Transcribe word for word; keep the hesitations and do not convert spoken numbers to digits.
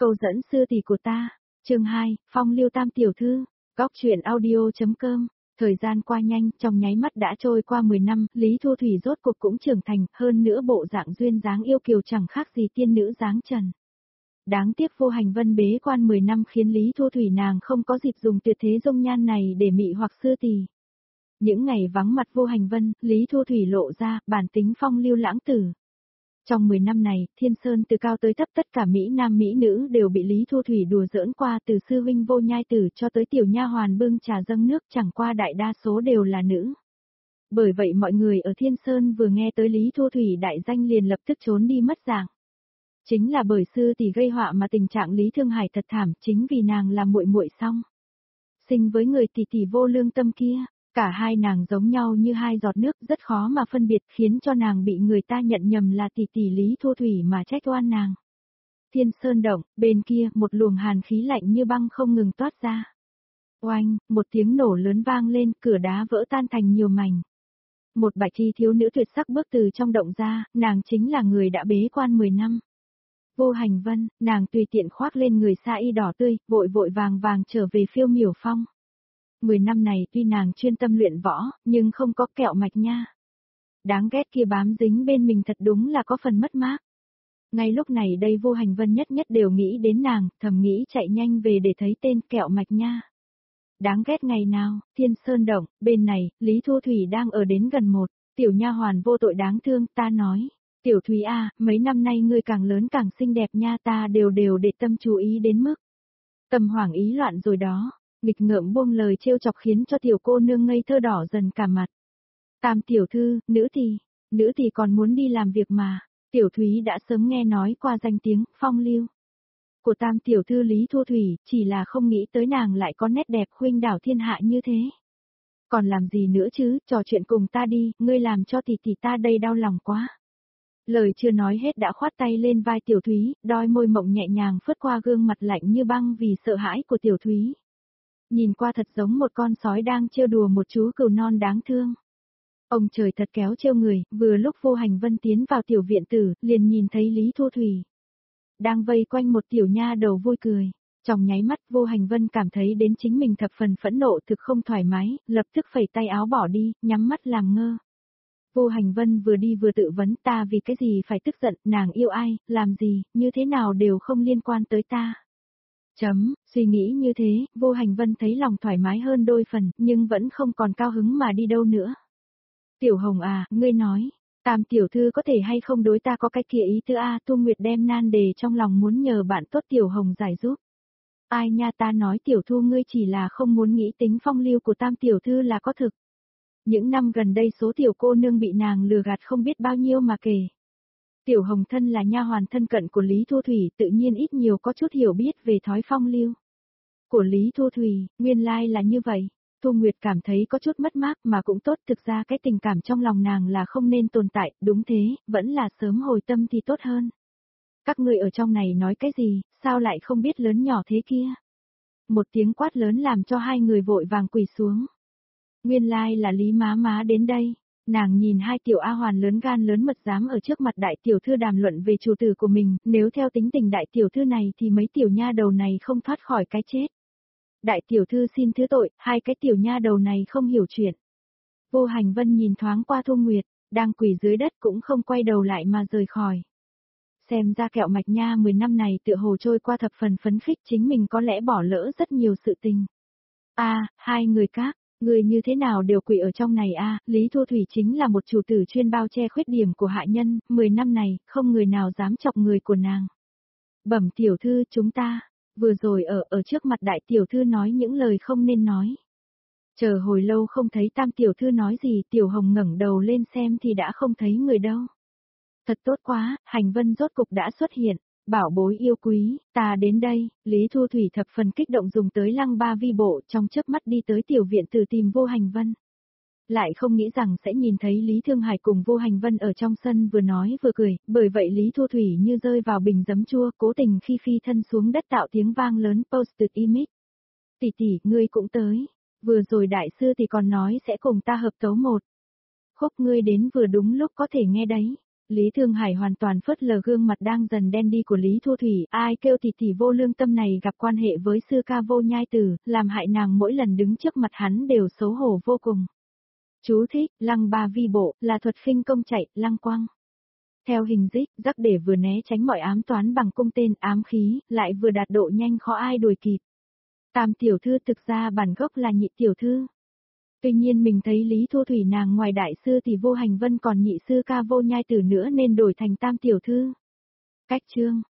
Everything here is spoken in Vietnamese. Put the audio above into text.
Câu dẫn sư tỷ của ta. Chương hai, Phong Lưu Tam tiểu thư. Góc truyện audio.com. Thời gian qua nhanh, trong nháy mắt đã trôi qua mười năm, Lý Thu Thủy rốt cuộc cũng trưởng thành, hơn nữa bộ dạng duyên dáng yêu kiều chẳng khác gì tiên nữ dáng trần. Đáng tiếc Vô Hành Vân bế quan mười năm khiến Lý Thu Thủy nàng không có dịp dùng tuyệt thế dung nhan này để mị hoặc sư tỷ. Những ngày vắng mặt Vô Hành Vân, Lý Thu Thủy lộ ra bản tính phong lưu lãng tử. Trong mười năm này, Thiên Sơn từ cao tới thấp tất cả Mỹ Nam Mỹ Nữ đều bị Lý Thu Thủy đùa giỡn qua, từ sư huynh Vô Nhai Tử cho tới tiểu nha hoàn bưng trà dâng nước, chẳng qua đại đa số đều là nữ. Bởi vậy mọi người ở Thiên Sơn vừa nghe tới Lý Thu Thủy đại danh liền lập tức trốn đi mất dạng. Chính là bởi sư tỷ gây họa mà tình trạng Lý Thương Hải thật thảm, chính vì nàng là muội muội xong sinh với người tỷ tỷ vô lương tâm kia. Cả hai nàng giống nhau như hai giọt nước, rất khó mà phân biệt, khiến cho nàng bị người ta nhận nhầm là tỷ tỷ Lý Thu Thủy mà trách oan nàng. Thiên Sơn động, bên kia, một luồng hàn khí lạnh như băng không ngừng toát ra. Oanh, một tiếng nổ lớn vang lên, cửa đá vỡ tan thành nhiều mảnh. Một bạch y thiếu nữ tuyệt sắc bước từ trong động ra, nàng chính là người đã bế quan mười năm. Vô Hành Vân, nàng tùy tiện khoác lên người sa y đỏ tươi, vội vội vàng vàng trở về Phiêu Miểu Phong. Mười năm này tuy nàng chuyên tâm luyện võ, nhưng không có kẹo mạch nha. Đáng ghét kia bám dính bên mình thật đúng là có phần mất mát. Ngay lúc này đây Vô Hành Vân nhất nhất đều nghĩ đến nàng, thầm nghĩ chạy nhanh về để thấy tên kẹo mạch nha. Đáng ghét ngày nào, Thiên Sơn động, bên này, Lý Thu Thủy đang ở đến gần một, tiểu nha hoàn vô tội đáng thương, ta nói. Tiểu Thúy a, mấy năm nay ngươi càng lớn càng xinh đẹp nha, ta đều đều để tâm chú ý đến mức. Tâm hoảng ý loạn rồi đó. Nghịch ngợm buông lời trêu chọc khiến cho tiểu cô nương ngây thơ đỏ dần cả mặt. Tam tiểu thư, nữ tỷ, nữ tỷ còn muốn đi làm việc mà. Tiểu Thúy đã sớm nghe nói qua danh tiếng phong lưu của tam tiểu thư Lý Thu Thủy, chỉ là không nghĩ tới nàng lại có nét đẹp khuynh đảo thiên hạ như thế. Còn làm gì nữa chứ, trò chuyện cùng ta đi, ngươi làm cho tỷ tỷ ta đây đau lòng quá. Lời chưa nói hết đã khoát tay lên vai Tiểu Thúy, đôi môi mộng nhẹ nhàng phớt qua gương mặt lạnh như băng vì sợ hãi của Tiểu Thúy. Nhìn qua thật giống một con sói đang trêu đùa một chú cừu non đáng thương. Ông trời thật kéo trêu người, vừa lúc Vô Hành Vân tiến vào tiểu viện tử, liền nhìn thấy Lý Thu Thủy đang vây quanh một tiểu nha đầu vui cười. Trong nháy mắt Vô Hành Vân cảm thấy đến chính mình thập phần phẫn nộ, thực không thoải mái, lập tức phẩy tay áo bỏ đi, nhắm mắt làm ngơ. Vô Hành Vân vừa đi vừa tự vấn, ta vì cái gì phải tức giận, nàng yêu ai, làm gì, như thế nào đều không liên quan tới ta. Chấm, suy nghĩ như thế, Vô Hành Vân thấy lòng thoải mái hơn đôi phần, nhưng vẫn không còn cao hứng mà đi đâu nữa. Tiểu Hồng à, ngươi nói, Tam tiểu thư có thể hay không đối ta có cái kia ý tứ a, Tu Nguyệt đem nan đề trong lòng muốn nhờ bạn tốt Tiểu Hồng giải giúp. Ai nha, ta nói Tiểu Thu ngươi chỉ là không muốn nghĩ tính phong lưu của Tam tiểu thư là có thực. Những năm gần đây số tiểu cô nương bị nàng lừa gạt không biết bao nhiêu mà kể. Tiểu Hồng thân là nha hoàn thân cận của Lý Thu Thủy, tự nhiên ít nhiều có chút hiểu biết về thói phong lưu của Lý Thu Thủy, nguyên lai là như vậy. Thu Nguyệt cảm thấy có chút mất mát mà cũng tốt, thực ra cái tình cảm trong lòng nàng là không nên tồn tại, đúng thế, vẫn là sớm hồi tâm thì tốt hơn. Các ngươi ở trong này nói cái gì, sao lại không biết lớn nhỏ thế kia? Một tiếng quát lớn làm cho hai người vội vàng quỳ xuống. Nguyên lai là Lý má má đến đây. Nàng nhìn hai tiểu A hoàn lớn gan lớn mật dám ở trước mặt đại tiểu thư đàm luận về chủ tử của mình, nếu theo tính tình đại tiểu thư này thì mấy tiểu nha đầu này không thoát khỏi cái chết. Đại tiểu thư xin thứ tội, hai cái tiểu nha đầu này không hiểu chuyện. Vô Hành Vân nhìn thoáng qua Thu Nguyệt, đang quỳ dưới đất cũng không quay đầu lại mà rời khỏi. Xem ra kẹo mạch nha mười năm này tựa hồ trôi qua thập phần phấn khích, chính mình có lẽ bỏ lỡ rất nhiều sự tình. A, à, hai người các. Người như thế nào đều quỷ ở trong này a, à, Lý Thu Thủy chính là một chủ tử chuyên bao che khuyết điểm của hạ nhân, mười năm này, không người nào dám chọc người của nàng. Bẩm tiểu thư, chúng ta, vừa rồi ở, ở trước mặt đại tiểu thư nói những lời không nên nói. Chờ hồi lâu không thấy tam tiểu thư nói gì, Tiểu Hồng ngẩng đầu lên xem thì đã không thấy người đâu. Thật tốt quá, Hành Vân rốt cục đã xuất hiện. Bảo bối yêu quý, ta đến đây, Lý Thu Thủy thập phần kích động dùng tới lăng ba vi bộ trong chớp mắt đi tới tiểu viện từ tìm Vô Hành Vân. Lại không nghĩ rằng sẽ nhìn thấy Lý Thương Hải cùng Vô Hành Vân ở trong sân vừa nói vừa cười, bởi vậy Lý Thu Thủy như rơi vào bình giấm chua, cố tình khi phi thân xuống đất tạo tiếng vang lớn post-it image. Tỷ tỷ, ngươi cũng tới, vừa rồi đại sư thì còn nói sẽ cùng ta hợp tấu một khúc, ngươi đến vừa đúng lúc có thể nghe đấy. Lý Thương Hải hoàn toàn phớt lờ gương mặt đang dần đen đi của Lý Thu Thủy, ai kêu tỷ tỷ vô lương tâm này gặp quan hệ với sư ca vô nhai tử, làm hại nàng mỗi lần đứng trước mặt hắn đều xấu hổ vô cùng. Chú thích, lăng ba vi bộ, là thuật khinh công chạy, lăng quăng. Theo hình dích, rắc để vừa né tránh mọi ám toán bằng cung tên ám khí, lại vừa đạt độ nhanh khó ai đuổi kịp. Tam tiểu thư thực ra bản gốc là nhị tiểu thư. Tuy nhiên mình thấy Lý Thu Thủy nàng ngoài đại sư thì vô hành vân còn nhị sư ca vô nhai tử nữa nên đổi thành tam tiểu thư. Cách chương